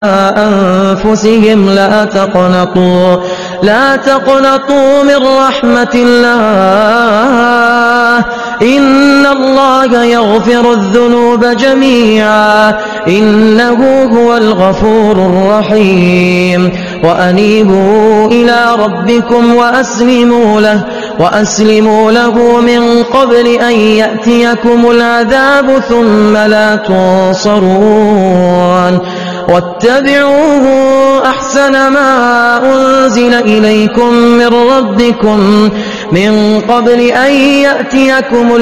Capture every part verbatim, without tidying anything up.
أنفسهم لا تقنطوا لا تقنطوا من رحمة الله إن الله يغفر الذنوب جميعا إنه هو الغفور الرحيم وأنيبوا إلى ربكم وأسلموا له وأسلموا له من قبل أن يأتيكم العذاب ثم لا تنصرون واتبعوه أحسن ما أنزل إليكم من ربكم من قبل أن يأتيكم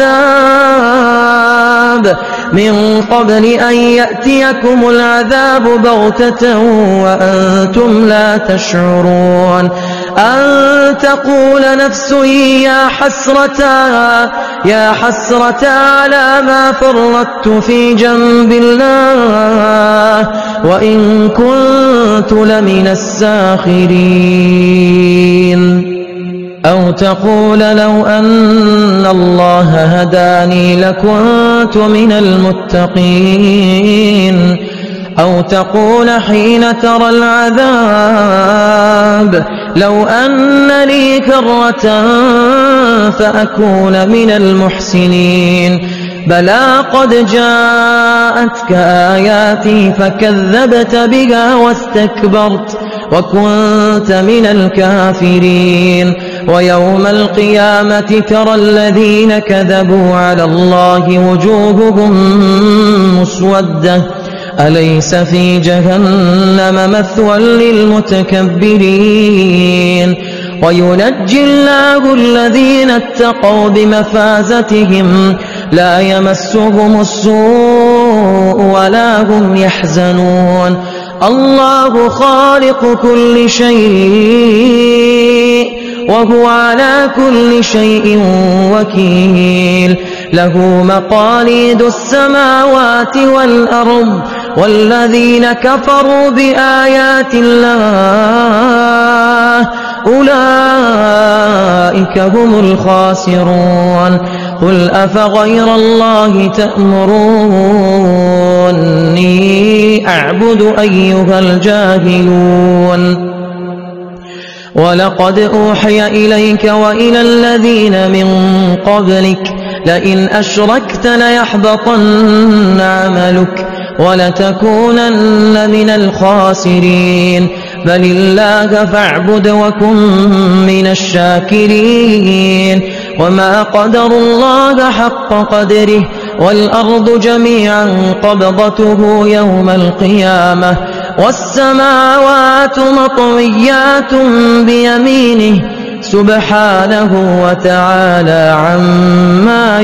العذاب من قبل أن يأتيكم العذاب بغتة وأنتم لا تشعرون أن تقول نفس يا حسرتا يا حسرتا على ما فرطت في جنب الله وإن كنت لمن الساخرين أو تقول لو أن الله هداني لكنت من المتقين أو تقول حين ترى العذاب لو أن لي كرة فأكون من المحسنين بلى قد جاءتك آياتي فكذبت بها واستكبرت وكنت من الكافرين ويوم القيامة ترى الذين كذبوا على الله وجوههم مسودة أليس في جهنم مثوى للمتكبرين وينجي الله الذين اتقوا بمفازتهم لا يمسهم السوء ولا هم يحزنون الله خالق كل شيء وهو على كل شيء وكيل له مقاليد السماوات والأرض والذين كفروا بآيات الله أولئك هم الخاسرون قل أفغير الله تأمروني أعبد أيها الجاهلون ولقد أوحي إليك وإلى الذين من قبلك لئن أشركت ليحبطن عملك ولتكونن من الخاسرين بل الله فاعبد وكن من الشاكرين وما قدروا الله حق قدره والأرض جميعا قبضته يوم القيامة والسماوات مطويات بيمينه سبحانه وتعالى عما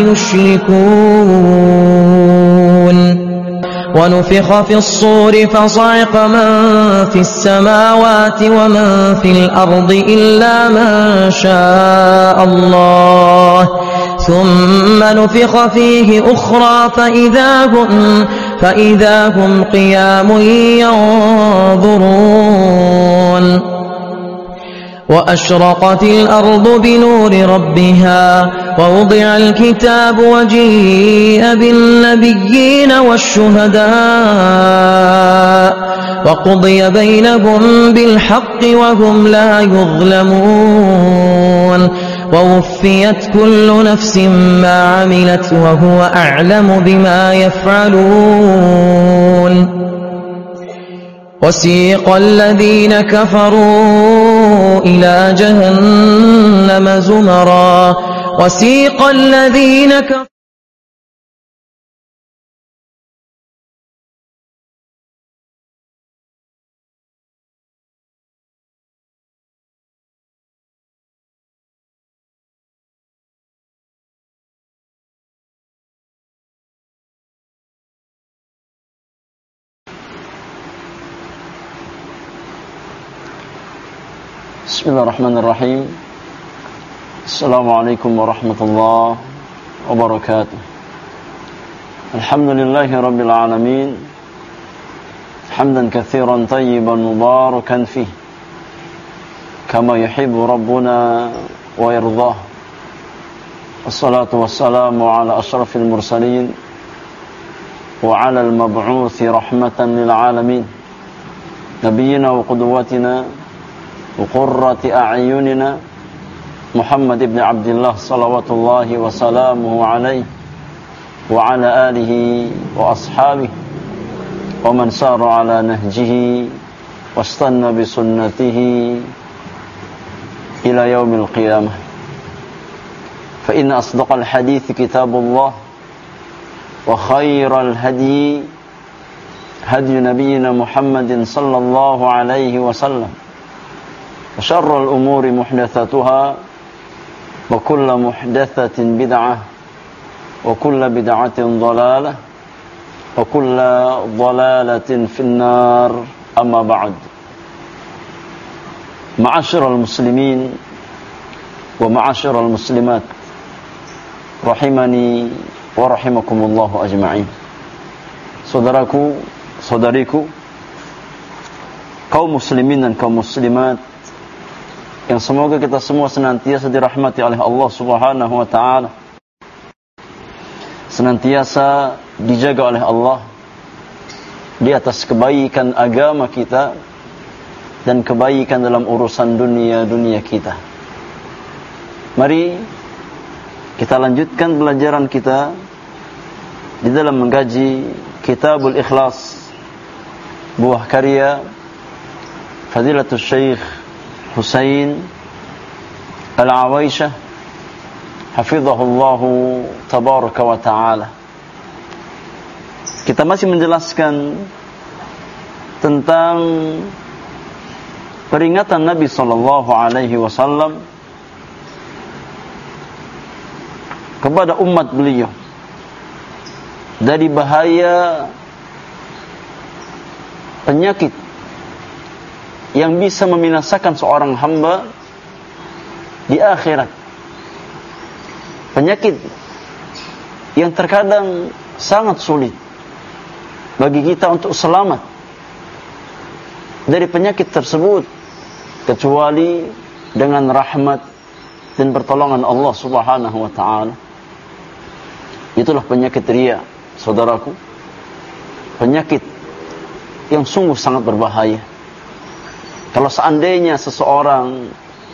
يشركون ونفخ في الصور فصعق من في السماوات ومن في الأرض إلا من شاء الله ثم نفخ فيه أخرى فإذا هم, فإذا هم قيام ينظرون وأشرقت الأرض بنور ربها ووضع الكتاب وجيء بالنبيين والشهداء وقضي بينهم بالحق وهم لا يظلمون ووفيت كل نفس ما عملت وهو أعلم بما يفعلون وسيق الذين كفروا إلى جهنم زمرا وسيق الذين كفروا بسم الله الرحمن الرحيم السلام عليكم ورحمة الله وبركاته الحمد لله رب العالمين حمدا كثيرا طيبا مباركا فيه كما يحب ربنا ويرضاه الصلاة والسلام على أشرف المرسلين وعلى المبعوث رحمة للعالمين نبينا وقدوتنا وقرة أعيننا محمد بن عبد الله صلوات الله وسلامه عليه وعلى آله وأصحابه ومن سار على نهجه واستنى بسنته إلى يوم القيامة. فإن أصدق الحديث كتاب الله وخير الهدي هدي نبينا محمد صلى الله عليه وسلم وشر الأمور محدثاتها وكل محدثة بدعة وكل بدعة ضلالة وكل ضلالة في النار. أما بعد. معاشر المسلمين ومعاشر المسلمات rahimani wa rahimakumullahu ajma'in. Saudaraku, saudariku, kaum muslimin dan kaum muslimat yang semoga kita semua senantiasa dirahmati oleh Allah Subhanahu wa taala, senantiasa dijaga oleh Allah di atas kebaikan agama kita dan kebaikan dalam urusan dunia-dunia kita. Mari kita lanjutkan pelajaran kita di dalam mengkaji Kitabul Ikhlas, buah karya Fadilatul Syekh Husain Al-Awaisyah hafizahullahu tabaraka wa ta'ala. Kita masih menjelaskan tentang peringatan Nabi sallallahu alaihi wasallam kepada umat beliau dari bahaya penyakit yang bisa membinasakan seorang hamba di akhirat. Penyakit yang terkadang sangat sulit bagi kita untuk selamat dari penyakit tersebut kecuali dengan rahmat dan pertolongan Allah Subhanahu wa taala. Itulah penyakit riya, saudaraku. Penyakit yang sungguh sangat berbahaya. Kalau seandainya seseorang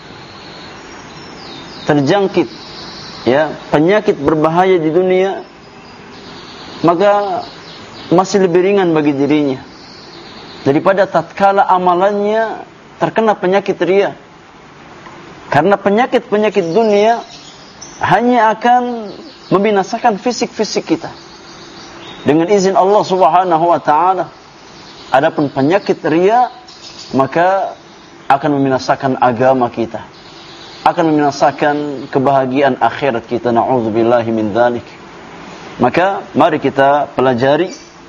terjangkit ya penyakit berbahaya di dunia, maka masih lebih ringan bagi dirinya daripada tatkala amalannya terkena penyakit riya. Karena penyakit-penyakit dunia hanya akan membinasakan fisik-fisik kita dengan izin Allah Subhanahu wa taala. Adapun penyakit riya maka akan membinasakan agama kita, akan membinasakan kebahagiaan akhirat kita. Na'udzubillahi min dzalik. Maka mari kita pelajari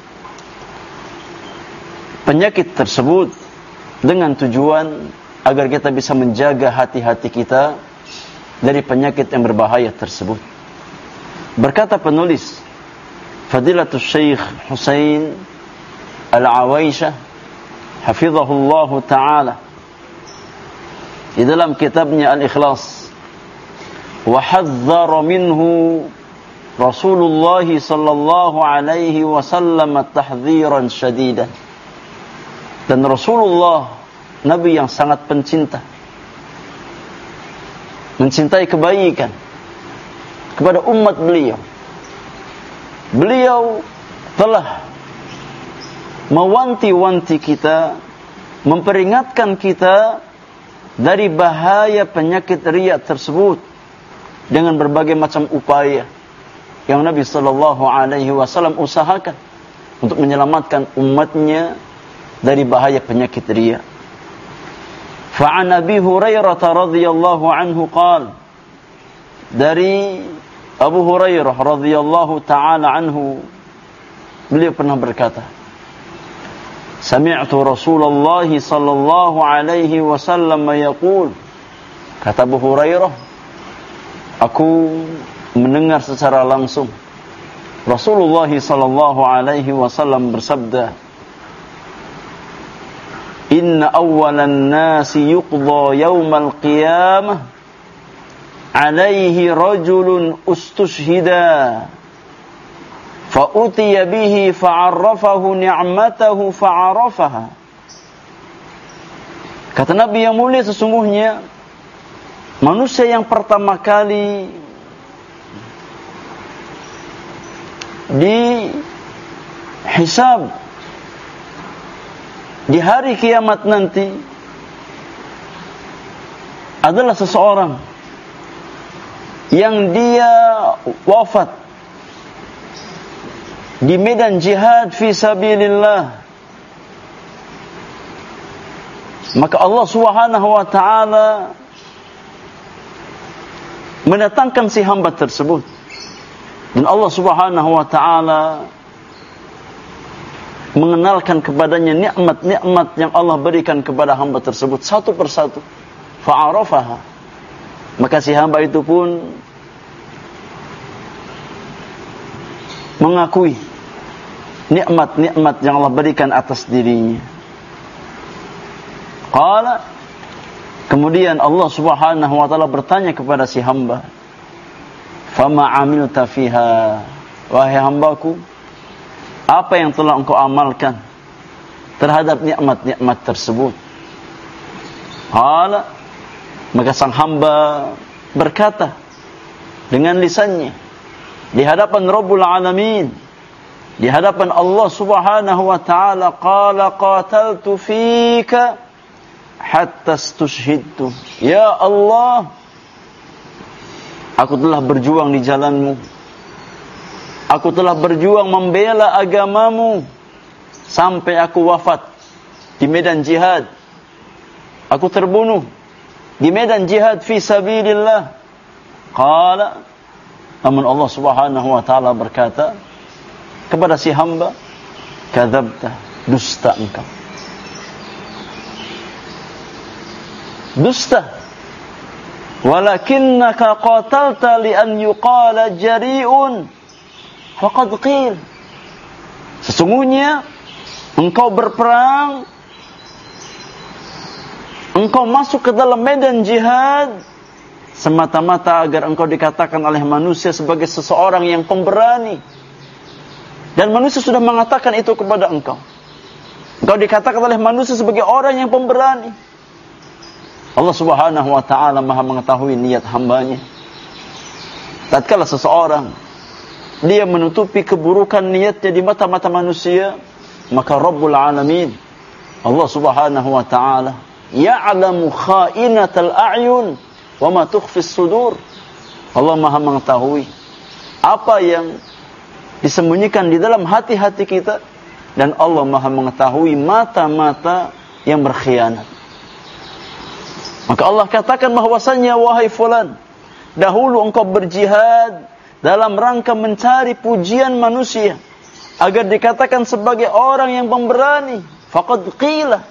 penyakit tersebut dengan tujuan agar kita bisa menjaga hati-hati kita dari penyakit yang berbahaya tersebut. Berkata penulis Fadilatul Syekh Husain Al-Awaisyah hafizahullahu ta'ala di dalam kitabnya Al-Ikhlas, wa hadzara minhu Rasulullah sallallahu alaihi wasallam tahdhiran syadidan. Dan Rasulullah, Nabi yang sangat pencinta, mencintai kebaikan kepada umat beliau. Beliau telah mewanti-wanti kita, memperingatkan kita dari bahaya penyakit riya tersebut dengan berbagai macam upaya yang Nabi sallallahu alaihi wasallam usahakan untuk menyelamatkan umatnya dari bahaya penyakit riya. Fa'an Abi Hurairah radhiyallahu anhu qala, dari Abu Hurairah radhiyallahu ta'ala anhu, beliau pernah berkata, sami'tu Rasulullah sallallahu alaihi wasallam yaqul, kata Abu Hurairah, aku mendengar secara langsung Rasulullah sallallahu alaihi wasallam bersabda, inna awwalan nasi yuqda yawmal qiyamah alaihi rajulun ustushhida fa utiya bihi fa'arrafahu ni'matahu fa'arafaha Kata Nabi yang mulia, sesungguhnya manusia yang pertama kali dihisab di hari kiamat nanti adalah seseorang yang dia wafat di medan jihad fi sabilillah. Maka Allah Subhanahu wa taala mendatangkan si hamba tersebut, dan Allah Subhanahu wa taala mengenalkan kepadanya nikmat-nikmat yang Allah berikan kepada hamba tersebut satu persatu. Fa'arafaha. Maka si hamba itu pun mengakui nikmat-nikmat yang Allah berikan atas dirinya. Qala, kemudian Allah Subhanahu wa taala bertanya kepada si hamba, "Fama 'amilta fiha?" Wahai hambaku, apa yang telah engkau amalkan terhadap nikmat-nikmat tersebut? Qala, maka sang hamba berkata dengan lisannya di hadapan Rabbul Alamin, di hadapan Allah Subhanahu wa taala, qala qataltu fika hatta stushhidtu. Ya Allah, aku telah berjuang di jalanmu, aku telah berjuang membela agamamu sampai aku wafat di medan jihad. Aku terbunuh di medan jihad fi sabilillah. Qala, namun Allah Subhanahu wa taala berkata kepada si hamba, kadzabta, dusta engkau. Dusta. Walakinnaka qatalta li an yuqala jari'un faqad qil. Sesungguhnya engkau berperang, engkau masuk ke dalam medan jihad semata-mata agar engkau dikatakan oleh manusia sebagai seseorang yang pemberani. Dan manusia sudah mengatakan itu kepada engkau. Engkau dikatakan oleh manusia sebagai orang yang pemberani. Allah Subhanahu wa taala Maha mengetahui niat hambanya. Tatkala seseorang dia menutupi keburukan niatnya di mata-mata manusia, maka Rabbul Alamin, Allah Subhanahu wa taala, ya'lamu kha'inatal a'yun wa ma tukhfis sudur. Allah Maha mengetahui apa yang disembunyikan di dalam hati-hati kita, dan Allah Maha mengetahui mata-mata yang berkhianat. Maka Allah katakan bahwasannya, wahai fulan, dahulu engkau berjihad dalam rangka mencari pujian manusia agar dikatakan sebagai orang yang pemberani. Faqad qila.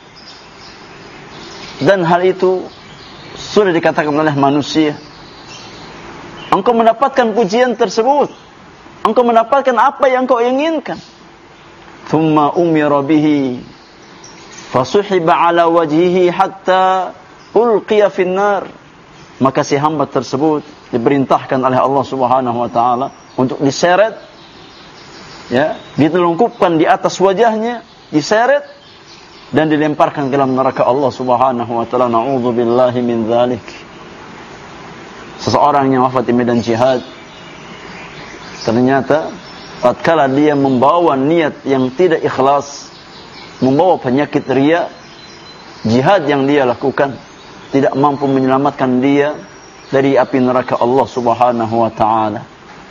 Dan hal itu sudah dikatakan oleh manusia. Engkau mendapatkan pujian tersebut, engkau mendapatkan apa yang engkau inginkan. Thumma umira bihi fasuhiba ala wajhihi hatta ulqiya finnar. Maka si hamba tersebut diperintahkan oleh Allah Subhanahu wa taala untuk diseret, ya, ditelungkupkan di atas wajahnya, diseret dan dilemparkan ke dalam neraka Allah Subhanahu wa taala. Na'udzubillahi min dzalik. Seseorang yang wafat di medan jihad, ternyata tatkala dia membawa niat yang tidak ikhlas, membawa penyakit riya, jihad yang dia lakukan tidak mampu menyelamatkan dia dari api neraka Allah Subhanahu wa taala.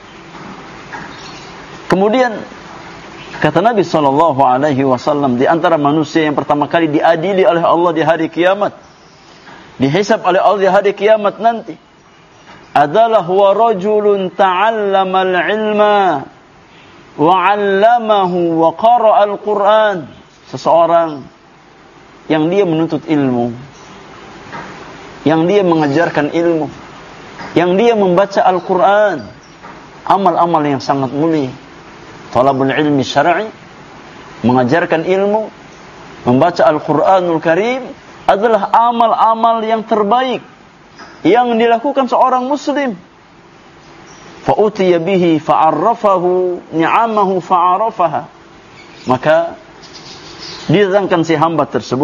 Kemudian kata Nabi sallallahu alaihi wasallam, di antara manusia yang pertama kali diadili oleh Allah di hari kiamat, dihisab oleh Allah di hari kiamat nanti, adalah huwa rajulun ta'allama al-ilma wa 'allamahu wa qara'a al-Qur'an. Seseorang yang dia menuntut ilmu, yang dia mengajarkan ilmu, yang dia membaca Al-Quran, amal-amal yang sangat mulia. Talabul ilmi syar'i, mengajarkan ilmu, membaca Al-Quranul Karim adalah amal-amal yang terbaik yang dilakukan seorang muslim. Fa'utiya bihi fa'arrafahu ni'amahu fa'arafaha. Maka didatangkan si hamba tersebut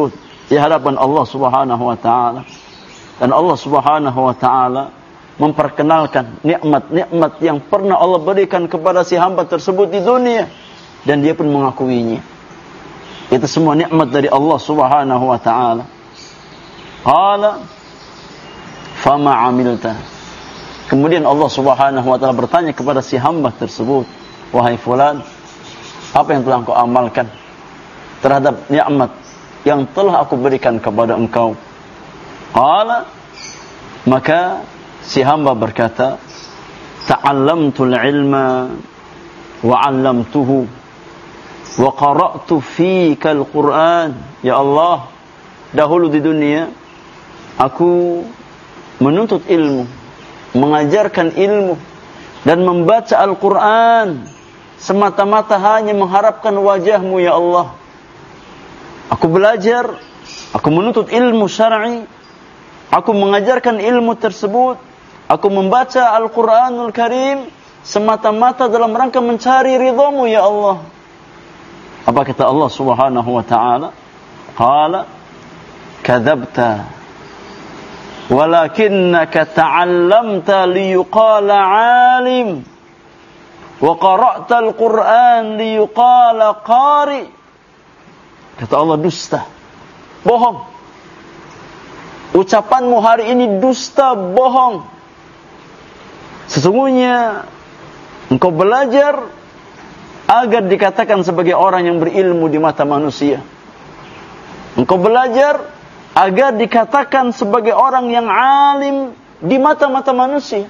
di hadapan Allah Subhanahu wa taala. Dan Allah Subhanahu wa taala memperkenalkan nikmat-nikmat yang pernah Allah berikan kepada si hamba tersebut di dunia, dan dia pun mengakuinya. Itu semua nikmat dari Allah Subhanahu wa taala. Qala fama 'amilta. Kemudian Allah Subhanahu wa taala bertanya kepada si hamba tersebut, wahai fulan, apa yang telah engkau amalkan terhadap nikmat yang telah aku berikan kepada engkau? Qala, maka si hamba berkata, ta'allamtul ilma wa 'allamtuhu wa qara'tu fika al-Qur'an. Ya Allah, dahulu di dunia aku menuntut ilmu, mengajarkan ilmu, dan membaca Al-Quran semata-mata hanya mengharapkan wajah-Mu, ya Allah. Aku belajar, aku menuntut ilmu syar'i, aku mengajarkan ilmu tersebut, aku membaca Al-Quranul Karim semata-mata dalam rangka mencari ridha-Mu, ya Allah. Apa kata Allah Subhanahu wa ta'ala? Qala kadzabta walakinnaka ta'allamta liyuqala 'alim wa qara'ta al-Qur'an liyuqala qari. Kata Allah, dusta, bohong. Ucapanmu hari ini dusta, bohong. Sesungguhnya engkau belajar agar dikatakan sebagai orang yang berilmu di mata manusia. Engkau belajar agar dikatakan sebagai orang yang alim di mata-mata manusia.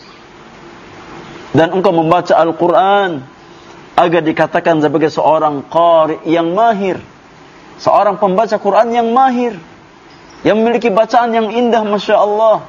Dan engkau membaca Al-Quran agar dikatakan sebagai seorang qari yang mahir, seorang pembaca Quran yang mahir, yang memiliki bacaan yang indah, Masya Allah.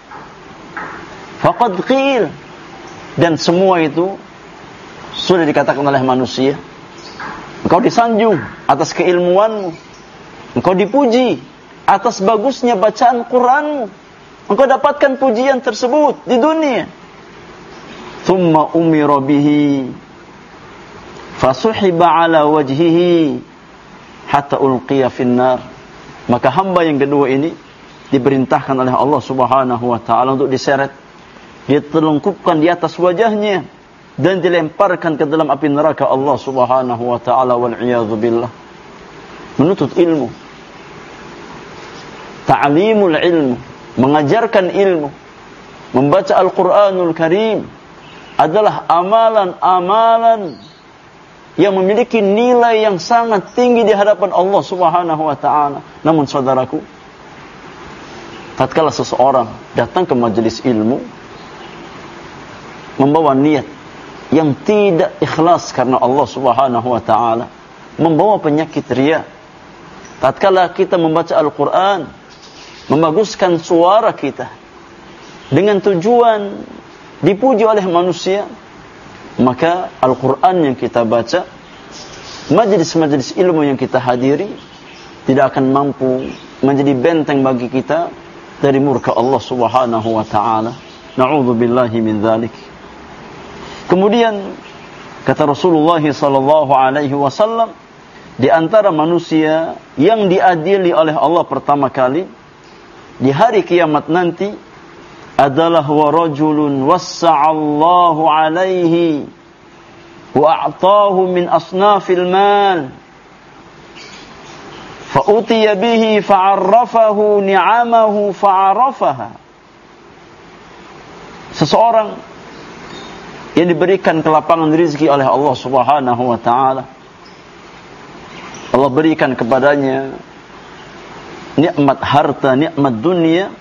Faqad qil. Dan semua itu sudah dikatakan oleh manusia. Engkau disanjung atas keilmuanmu, engkau dipuji atas bagusnya bacaan Quranmu, engkau dapatkan pujian tersebut di dunia. Thumma umira bihi fasuhiba ala wajhihi hatta ulqiya finnar. Maka hamba yang kedua ini diperintahkan oleh Allah Subhanahu wa ta'ala untuk diseret, ditelungkupkan di atas wajahnya, dan dilemparkan ke dalam api neraka Allah Subhanahu wa ta'ala, wal'iyadzu billah. Menuntut ilmu, ta'limul ilmu, mengajarkan ilmu, membaca Al-Quranul Karim adalah amalan-amalan yang memiliki nilai yang sangat tinggi di hadapan Allah Subhanahu wa ta'ala. Namun saudaraku, tatkala seseorang datang ke majelis ilmu membawa niat yang tidak ikhlas karena Allah Subhanahu wa ta'ala, membawa penyakit riya. Tatkala kita membaca Al-Quran, membaguskan suara kita dengan tujuan dipuji oleh manusia, maka Al-Quran yang kita baca, majelis-majelis ilmu yang kita hadiri, tidak akan mampu menjadi benteng bagi kita dari murka Allah Subhanahu wa ta'ala. Na'udzubillahi min dzalik. Kemudian kata Rasulullah sallallahu alaihi wasallam, di antara manusia yang diadili oleh Allah pertama kali di hari kiamat nanti adalah wa rajulun wassa'allahu alaihi wa a'tahu min asnafil mal fa utiya bihi fa'arrafahu ni'amahu fa'arafaha. Seseorang yang diberikan kelapangan rizki oleh Allah Subhanahu wa ta'ala, Allah berikan kepadanya nikmat harta, nikmat dunia,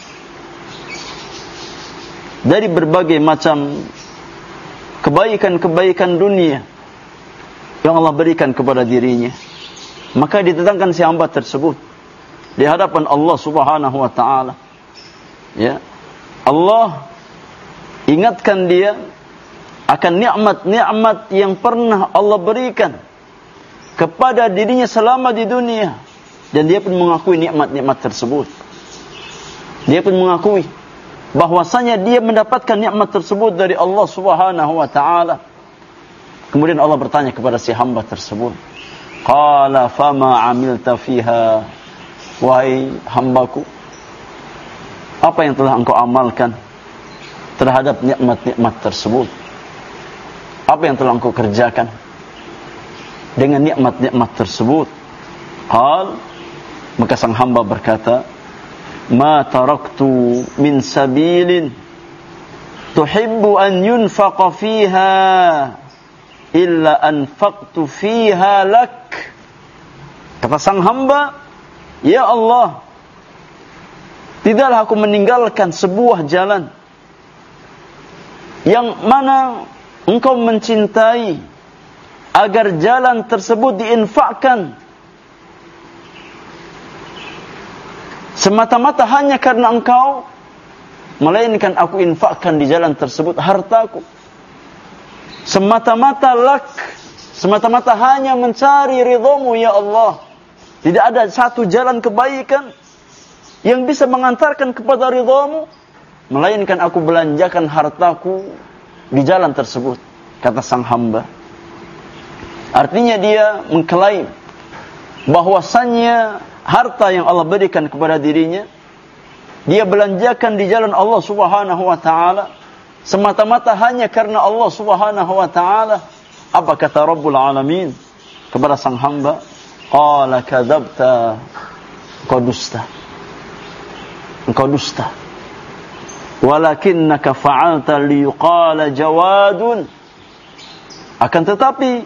dari berbagai macam kebaikan-kebaikan dunia yang Allah berikan kepada dirinya. Maka didatangkan si hamba tersebut di hadapan Allah Subhanahu wa ta'ala, ya, Allah ingatkan dia akan nikmat-nikmat yang pernah Allah berikan kepada dirinya selama di dunia, dan dia pun mengakui nikmat-nikmat tersebut. Dia pun mengakui bahwasanya dia mendapatkan nikmat tersebut dari Allah Subhanahu wa ta'ala. Kemudian Allah bertanya kepada si hamba tersebut, qala fama amilta fiha, wahai hambaku, apa yang telah engkau amalkan terhadap nikmat-nikmat tersebut? Apa yang telah engkau kerjakan dengan nikmat-nikmat tersebut? Qal, maka sang hamba berkata, ma taraktu min sabilin tuhibbu an yunfaqa fiha illa anfaqtu fiha lak. Kata sang hamba, ya Allah, tidaklah aku meninggalkan sebuah jalan yang mana engkau mencintai agar jalan tersebut diinfakkan semata-mata hanya karena engkau, melainkan aku infakkan di jalan tersebut hartaku semata-mata lak, semata-mata hanya mencari ridhamu ya Allah. Tidak ada satu jalan kebaikan yang bisa mengantarkan kepada ridhamu, melainkan aku belanjakan hartaku di jalan tersebut, kata sang hamba. Artinya dia mengklaim bahwasannya harta yang Allah berikan kepada dirinya, dia belanjakan di jalan Allah Subhanahu wa taala semata-mata hanya karena Allah Subhanahu wa taala. Apa kata Rabbul Alamin kepada sang hamba? Qala kadzabta, engkau dusta. Engkau dusta. Walakinnaka fa'alta liyuqala jawadun. Akan tetapi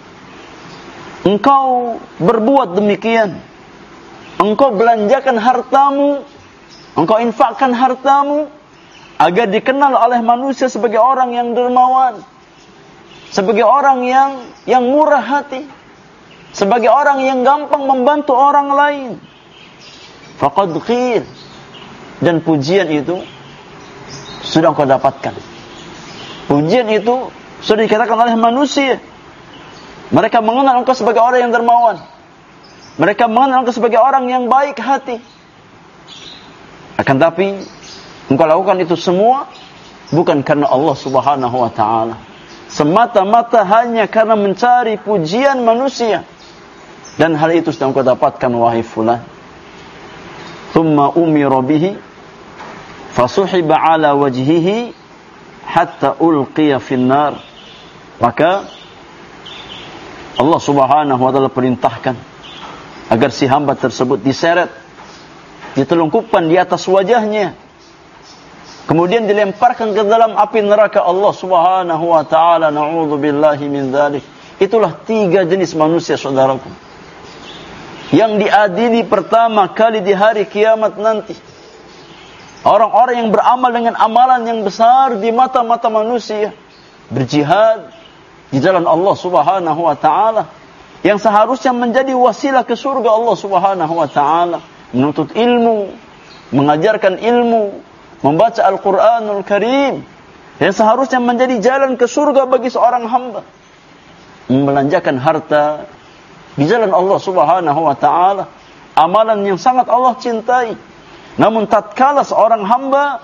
engkau berbuat demikian. Engkau belanjakan hartamu, engkau infakkan hartamu agar dikenal oleh manusia sebagai orang yang dermawan, sebagai orang yang yang murah hati, sebagai orang yang gampang membantu orang lain. Faqad qil, dan pujian itu sudah engkau dapatkan. Pujian itu sudah dikatakan oleh manusia. Mereka mengenal engkau sebagai orang yang dermawan. Mereka mengenal engkau sebagai orang yang baik hati. Akan tapi engkau lakukan itu semua bukan karena Allah Subhanahu wa taala, semata-mata hanya karena mencari pujian manusia. Dan hal itu sudah engkau dapatkan wahai fulan. Thumma umira bihi fasuhiba ala wajhihi hatta ulqiya finnar. Maka Allah Subhanahu wa taala perintahkan agar si hamba tersebut diseret, ditelungkupkan di atas wajahnya, kemudian dilemparkan ke dalam api neraka Allah Subhanahu wa taala. Na'udzubillahi min dzalik. Itulah tiga jenis manusia, saudaraku, yang diadili pertama kali di hari kiamat nanti. Orang-orang yang beramal dengan amalan yang besar di mata-mata manusia, berjihad di jalan Allah Subhanahu wa taala, yang seharusnya menjadi wasilah ke surga Allah Subhanahu wa taala, menuntut ilmu, mengajarkan ilmu, membaca Al-Qur'anul Karim, yang seharusnya menjadi jalan ke surga bagi seorang hamba, membelanjakan harta di jalan Allah Subhanahu wa taala, amalan yang sangat Allah cintai. Namun tatkala seorang hamba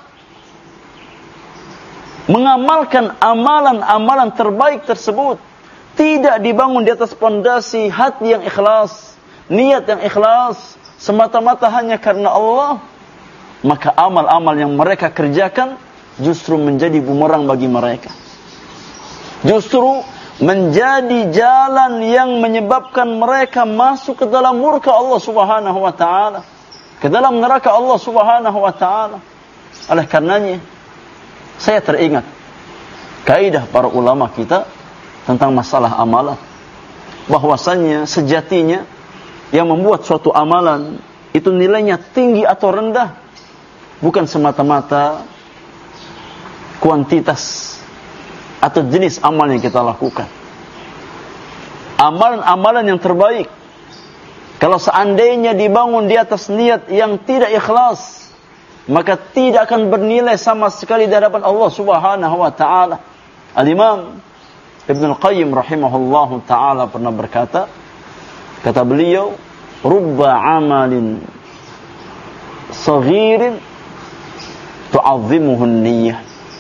mengamalkan amalan-amalan terbaik tersebut, tidak dibangun di atas pondasi hati yang ikhlas, niat yang ikhlas, semata-mata hanya karena Allah, maka amal-amal yang mereka kerjakan justru menjadi bumerang bagi mereka. Justru menjadi jalan yang menyebabkan mereka masuk ke dalam murka Allah Subhanahu wa taala, ke dalam neraka Allah Subhanahu wa taala. Oleh karenanya saya teringat kaidah para ulama kita tentang masalah amalan, bahwasannya sejatinya yang membuat suatu amalan itu nilainya tinggi atau rendah bukan semata-mata kuantitas atau jenis amal yang kita lakukan. Amalan-amalan yang terbaik, kalau seandainya dibangun di atas niat yang tidak ikhlas, maka tidak akan bernilai sama sekali di hadapan Allah Subhanahu wa taala. Al-Imam Ibnu Al-Qayyim rahimahullahu taala pernah berkata, kata beliau, rubba amalin saghirin tu'azzimuhu an-niyyah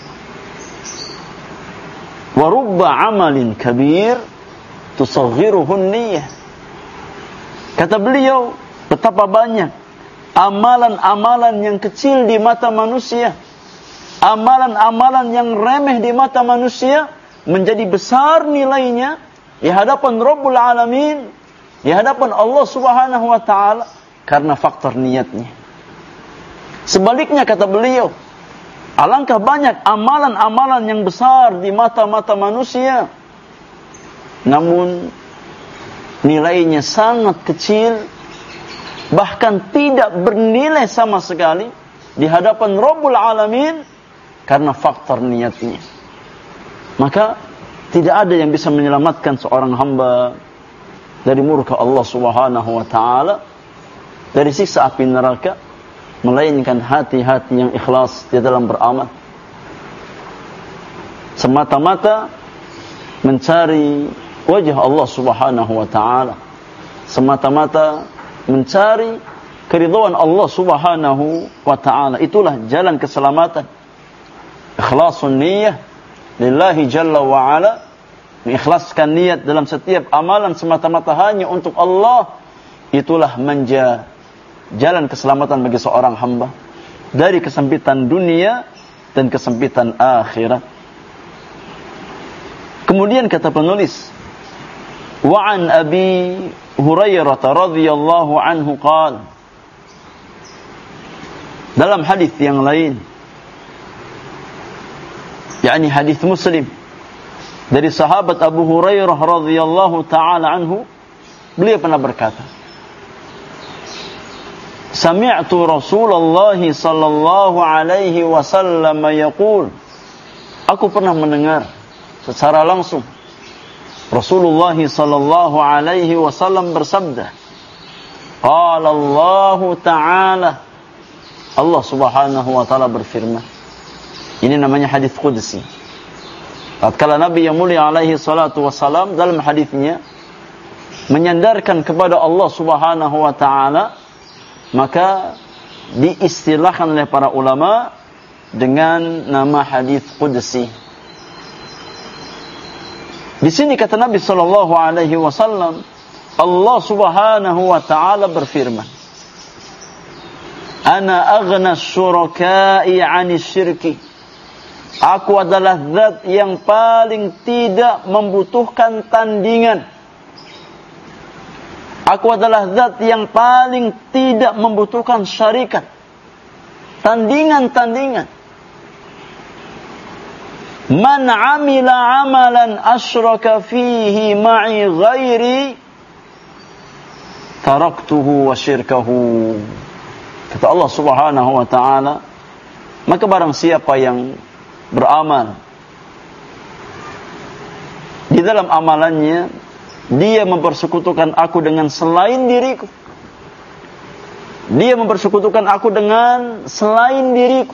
wa rubba amalin kabir tusaghiruhu an-niyyah. Kata beliau, betapa banyak amalan-amalan yang kecil di mata manusia, amalan-amalan yang remeh di mata manusia menjadi besar nilainya di hadapan Rabbul Alamin, di hadapan Allah Subhanahu wa taala karena faktor niatnya. Sebaliknya kata beliau, alangkah banyak amalan-amalan yang besar di mata-mata manusia, namun nilainya sangat kecil, bahkan tidak bernilai sama sekali di hadapan Rabbul Alamin karena faktor niatnya. Maka tidak ada yang bisa menyelamatkan seorang hamba dari murka Allah Subhanahu wa taala, dari siksa api neraka, melainkan hati-hati yang ikhlas di dalam beramal, semata-mata mencari wajah Allah Subhanahu wa taala, semata-mata mencari keridhaan Allah Subhanahu wa taala. Itulah jalan keselamatan. Ikhlasun niyyah lillahi jalla wa ala, mengikhlaskan niat dalam setiap amalan semata-mata hanya untuk Allah. Itulah manja jalan keselamatan bagi seorang hamba dari kesempitan dunia dan kesempitan akhirat. Kemudian kata penulis, wa an Abi Hurairah radhiyallahu anhu qala, dalam hadis yang lain, yakni hadis Muslim, dari sahabat Abu Hurairah radhiyallahu taala anhu, beliau pernah berkata, sami'tu Rasulullah sallallahu alaihi wasallam yaqul, aku pernah mendengar secara langsung Rasulullah sallallahu alaihi wasallam bersabda, qala Allah taala, Allah Subhanahu wa taala berfirman. Ini namanya hadis qudsi. Tatkala Nabi yang mulia alaihi salatu wasalam dalam hadisnya menyandarkan kepada Allah Subhanahu wa taala, maka diistilahkan oleh para ulama dengan nama hadis qudsi. Di sini kata Nabi sallallahu alaihi wasallam, Allah Subhanahu wa taala berfirman, ana aghna syuraka'i 'ani syirki, aku adalah zat yang paling tidak membutuhkan tandingan. Aku adalah zat yang paling tidak membutuhkan syarikat, tandingan-tandingan. Man 'amila 'amalan asyraka fihi ma'i ghairi taraktuhu wa syirkahu. Kata Allah Subhanahu wa taala, maka barang siapa yang beramal, di dalam amalannya dia mempersekutukan aku dengan selain diriku, dia mempersekutukan aku dengan selain diriku,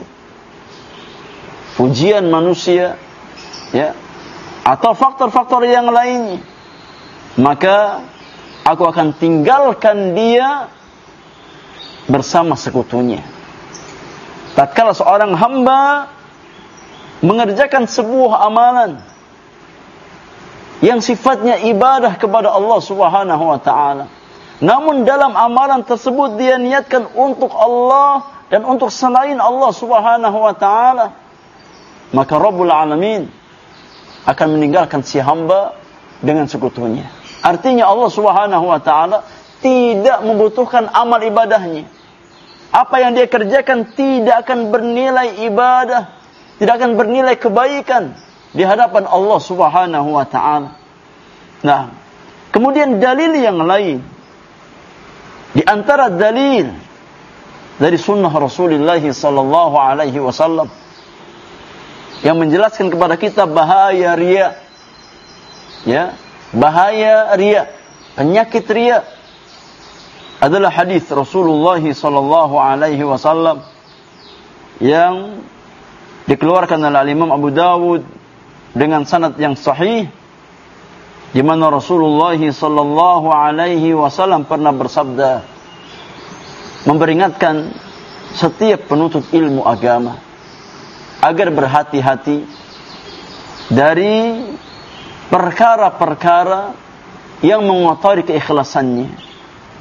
pujian manusia, ya, atau faktor-faktor yang lainnya, maka aku akan tinggalkan dia bersama sekutunya. Tatkala seorang hamba mengerjakan sebuah amalan yang sifatnya ibadah kepada Allah Subhanahu wa taala, namun dalam amalan tersebut dia niatkan untuk Allah dan untuk selain Allah Subhanahu wa taala, maka Rabbul Alamin akan meninggalkan si hamba dengan sekutunya. Artinya Allah Subhanahu wa taala tidak membutuhkan amal ibadahnya. Apa yang dia kerjakan tidak akan bernilai ibadah, tidak akan bernilai kebaikan di hadapan Allah Subhanahu wa taala. Nah, kemudian dalil yang lain, di antara dalil dari sunnah Rasulullah sallallahu alaihi wasallam yang menjelaskan kepada kita bahaya riya, ya, bahaya riya, penyakit riya, adalah hadis Rasulullah sallallahu alaihi wasallam yang dikeluarkan oleh Imam Abu Dawud dengan sanad yang sahih, di mana Rasulullah sallallahu alaihi wasallam pernah bersabda, memperingatkan setiap penuntut ilmu agama agar berhati-hati dari perkara-perkara yang mengotori keikhlasannya.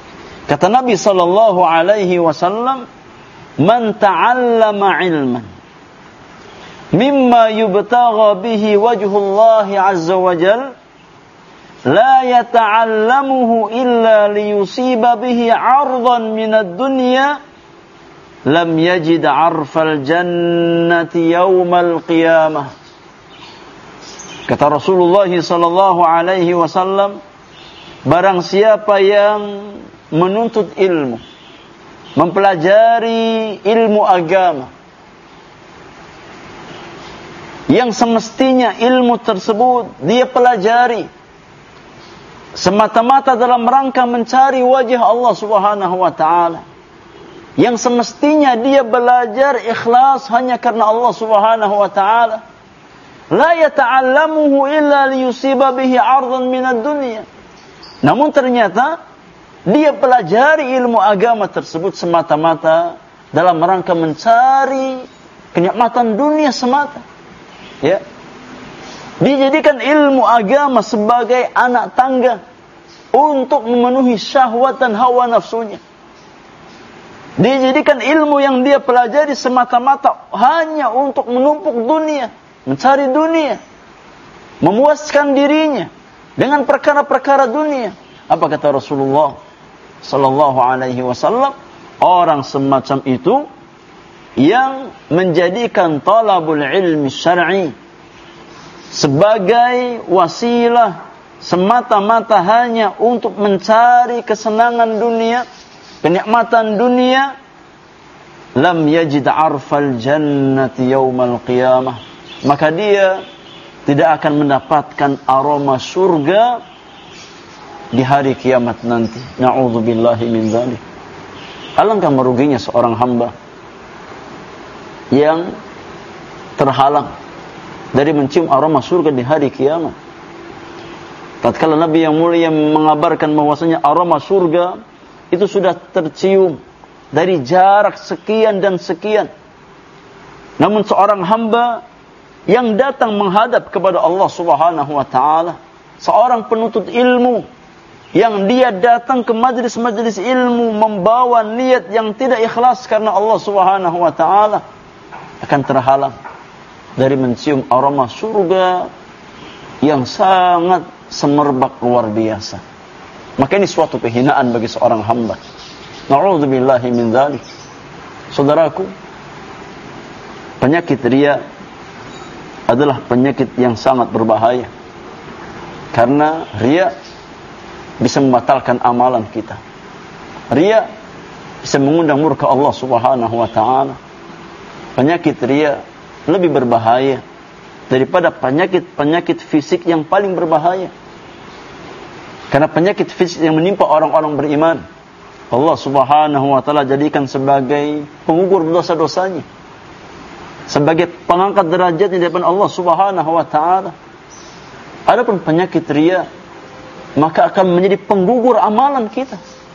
Kata Nabi sallallahu alaihi wasallam, "Man ta'allama 'ilman mimma yubtagha bihi wajhullah 'azza wa jalla la yata'allamuhu illa liyusiba bihi 'ardan min ad-dunya lam yajid 'arfal jannati yawmal qiyamah." Kata Rasulullah sallallahu alaihi wasallam, barang siapa yang menuntut ilmu, mempelajari ilmu agama, yang semestinya ilmu tersebut dia pelajari semata-mata dalam rangka mencari wajah Allah Subhanahu wa taala, yang semestinya dia belajar ikhlas hanya karena Allah Subhanahu wa taala, la yata'allamuhu illa liyusiba bihi 'ardan min ad-dunya. Namun ternyata dia pelajari ilmu agama tersebut semata-mata dalam rangka mencari kenikmatan dunia semata. Ya. Dijadikan ilmu agama sebagai anak tangga untuk memenuhi syahwat dan hawa nafsunya. Dijadikan ilmu yang dia pelajari semata-mata hanya untuk menumpuk dunia, mencari dunia, memuaskan dirinya dengan perkara-perkara dunia. Apa kata Rasulullah sallallahu alaihi wasallam? Orang semacam itu yang menjadikan talabul ilmi syar'i sebagai wasilah semata-mata hanya untuk mencari kesenangan dunia, kenikmatan dunia, lam yajid arfal jannati yaumal qiyamah, maka dia tidak akan mendapatkan aroma surga di hari kiamat nanti. Na'udzubillahi min dzalik. Alangkah meruginya seorang hamba yang terhalang dari mencium aroma surga di hari kiamat. Tatkala Nabi yang mulia mengabarkan bahwasanya aroma surga itu sudah tercium dari jarak sekian dan sekian. Namun seorang hamba yang datang menghadap kepada Allah Subhanahu wa taala, seorang penuntut ilmu yang dia datang ke majlis-majlis ilmu membawa niat yang tidak ikhlas karena Allah Subhanahu wa taala, akan terhalang dari mencium aroma surga yang sangat semerbak luar biasa. Maka ini suatu penghinaan bagi seorang hamba. Na'udzubillahi min dzalik. Saudaraku, penyakit riya adalah penyakit yang sangat berbahaya. Karena riya bisa membatalkan amalan kita. Riya bisa mengundang murka Allah Subhanahu wa taala. Penyakit riya lebih berbahaya daripada penyakit-penyakit fisik yang paling berbahaya. Karena penyakit fisik yang menimpa orang-orang beriman, Allah Subhanahu wa taala jadikan sebagai pengukur dosa-dosanya, sebagai pengangkat derajatnya di hadapan Allah Subhanahu wa taala. Adapun penyakit riya, maka akan menjadi penggugur amalan kita.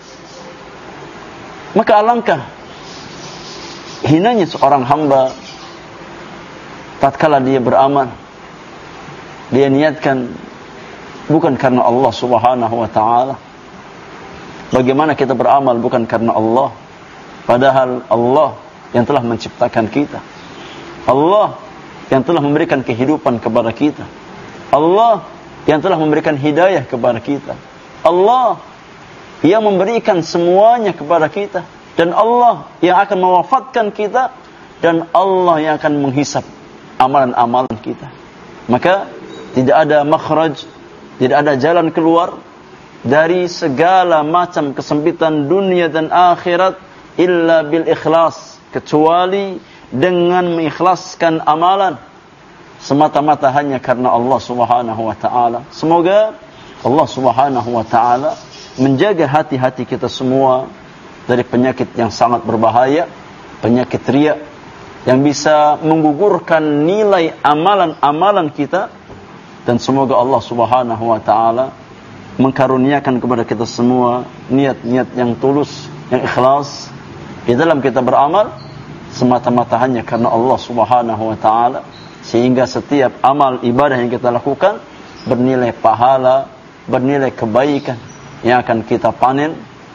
Maka alangkah hinanya seorang hamba tatkala dia beramal, dia niatkan bukan karena Allah Subhanahu wa taala. Bagaimana kita beramal bukan karena Allah, padahal Allah yang telah menciptakan kita, Allah yang telah memberikan kehidupan kepada kita, Allah yang telah memberikan hidayah kepada kita, Allah yang memberikan semuanya kepada kita, dan Allah yang akan mewafatkan kita, dan Allah yang akan menghisap amalan-amalan kita. Maka tidak ada makhraj, tidak ada jalan keluar dari segala macam kesempitan dunia dan akhirat illa bil ikhlas, kecuali dengan mengikhlaskan amalan semata-mata hanya karena Allah Subhanahu wa taala. Semoga Allah Subhanahu wa taala menjaga hati-hati kita semua dari penyakit yang sangat berbahaya, penyakit riya yang bisa menggugurkan nilai amalan-amalan kita, dan semoga Allah Subhanahu wa taala mengkaruniakan kepada kita semua niat-niat yang tulus, yang ikhlas di dalam kita beramal semata-mata hanya karena Allah Subhanahu wa taala, sehingga setiap amal ibadah yang kita lakukan bernilai pahala, bernilai kebaikan yang akan kita panen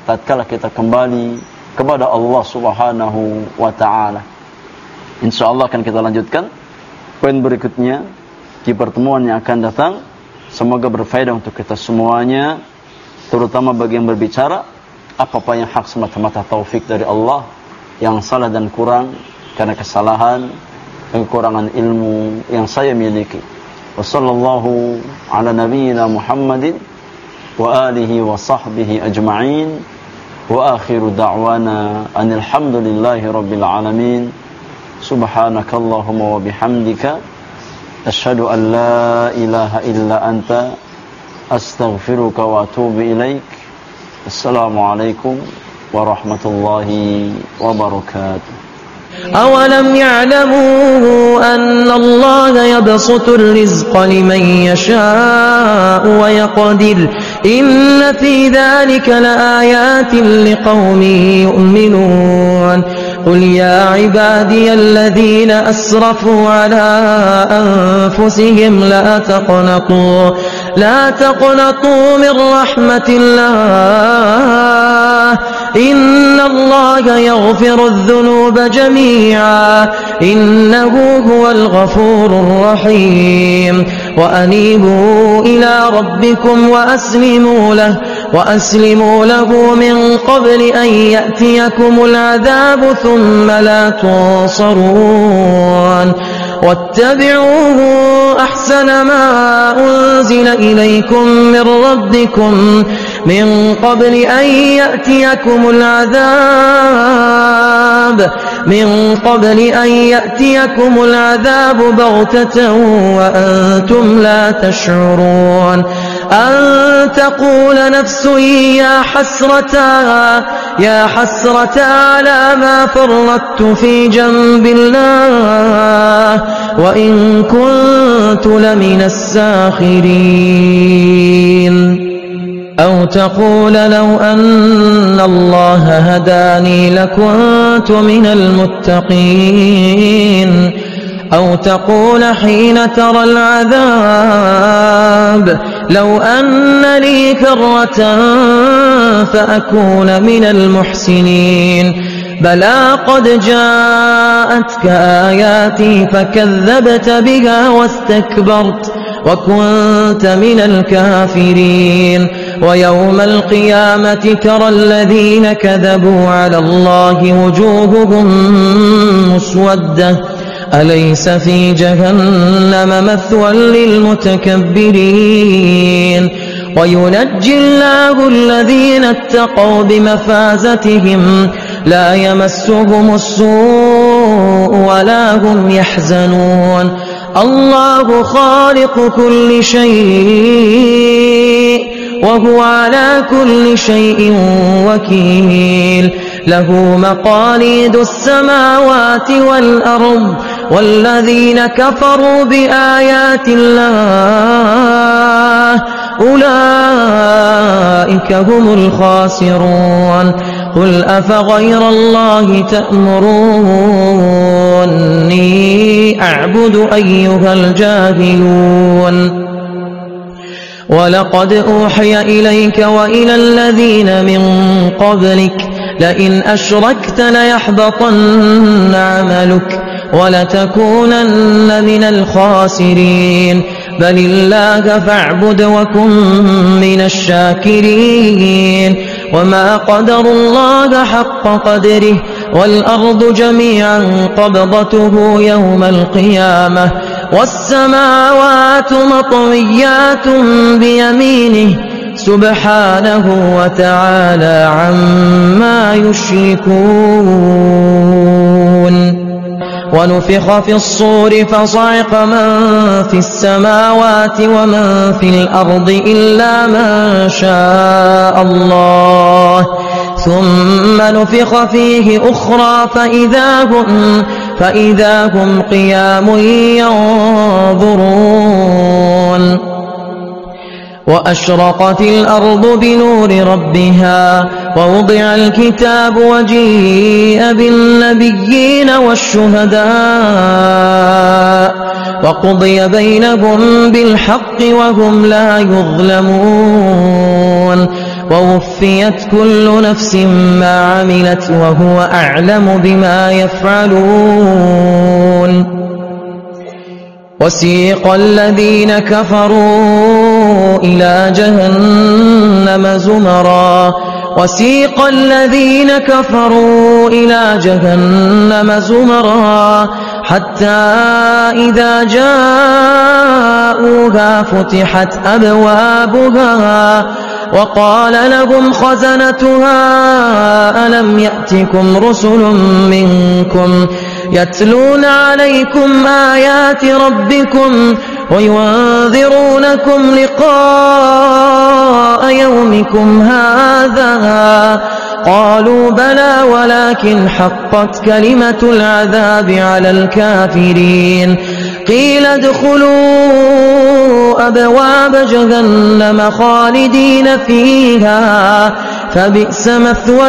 tatkala kita kembali kepada Allah Subhanahu wa taala. Insyaallah akan kita lanjutkan poin berikutnya di pertemuan yang akan datang. Semoga berfaedah untuk kita semuanya, terutama bagi yang berbicara. Apa-apa yang hak semata-mata taufik dari Allah, yang salah dan kurang karena kesalahan dan kekurangan ilmu yang saya miliki. Wassallallahu ala nabiyyina Muhammadin wa alihi wa sahbihi ajma'in. Wa akhiru da'wana anil hamdulillahi rabbil alamin. Subhanakallahumma wa bihamdika asyhadu an la ilaha illa anta astaghfiruka wa atubu ilaik. Assalamualaikum warahmatullahi wabarakatuh. أولم يعلموا أن الله يبسط الرزق لمن يشاء ويقدر إن في ذلك لآيات لقوم يؤمنون قل يا عبادي الذين أسرفوا على أنفسهم لا تقنطوا لا تقنطوا من رحمة الله إن الله يغفر الذنوب جميعا إنه هو الغفور الرحيم وأنيبوا إلى ربكم وأسلموا له وأسلموا له من قبل أن يأتيكم العذاب ثم لا تنصرون واتبعوه أحسن ما أنزل إليكم من ربكم من قبل أن يأتيكم العذاب من قبل أن يأتيكم العذاب بغتة وأنتم لا تشعرون أن تقول نفس يا حسرة يا حسرة على ما فرطت في جنب الله وإن كنت لمن الساخرين أو تقول لو أن الله هداني لكنت من المتقين أو تقول حين ترى العذاب لو أن لي كرة فأكون من المحسنين بلى قد جاءتك آياتي فكذبت بها واستكبرت وكنت من الكافرين ويوم القيامة ترى الذين كذبوا على الله وجوههم مسودة أليس في جهنم مثوى للمتكبرين وينجي الله الذين اتقوا بمفازتهم لا يمسهم السوء ولا هم يحزنون الله خالق كل شيء وهو على كل شيء وكيل له مقاليد السماوات والأرض والذين كفروا بآيات الله أولئك هم الخاسرون قل أفغير الله تأمروني أعبد أيها الجاهلون ولقد أوحي إليك وإلى الذين من قبلك لئن أشركت ليحبطن عملك ولتكونن من الخاسرين بل الله فاعبد وكن من الشاكرين وما قدروا الله حق قدره والأرض جميعا قبضته يوم القيامة والسماوات مطويات بيمينه سبحانه وتعالى عما يشركون ونفخ في الصور فصعق من في السماوات ومن في الأرض إلا من شاء الله ثم نفخ فيه أخرى فإذا هم, فإذا هم قيام ينظرون وأشرقت الأرض بنور ربها ووضع الكتاب وجيء بالنبيين والشهداء وقضي بينهم بالحق وهم لا يظلمون ووفيت كل نفس ما عملت وهو أعلم بما يفعلون وسيق الذين كفروا إلى جهنم زمرا وسيق الذين كفروا إلى جهنم زمرا حتى إذا جاءوها فتحت أبوابها وقال لهم خزنتها ألم يأتكم رسل منكم يتلون عليكم آيات ربكم وينذرونكم لقاء يومكم هذا قالوا بلى ولكن حقت كلمة العذاب على الكافرين قيل ادخلوا أبواب جهنم خالدين فيها فبئس مثوى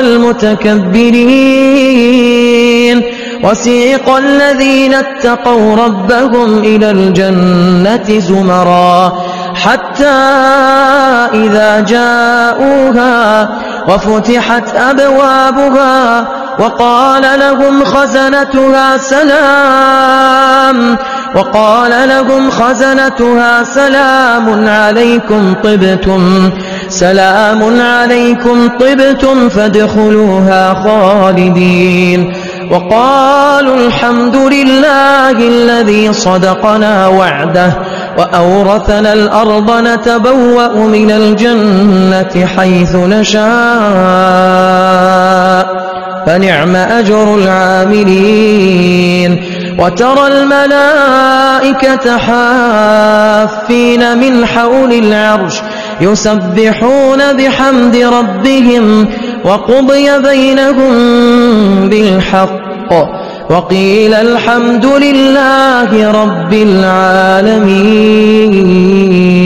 المتكبرين وسيق الذين اتقوا ربهم إلى الجنة زمرا حتى إذا جاءوها وفتحت أبوابها وقال لهم خزنتها سلام وقال لهم خزنتها سلام عليكم طبتم سلام عليكم طبتم فادخلوها خالدين وقالوا الحمد لله الذي صدقنا وعده وأورثنا الأرض نتبوأ من الجنة حيث نشاء فنعم أجر العاملين وترى الملائكة حافين من حول العرش يسبحون بحمد ربهم وقضي بينهم بالحق وقيل الحمد لله رب العالمين.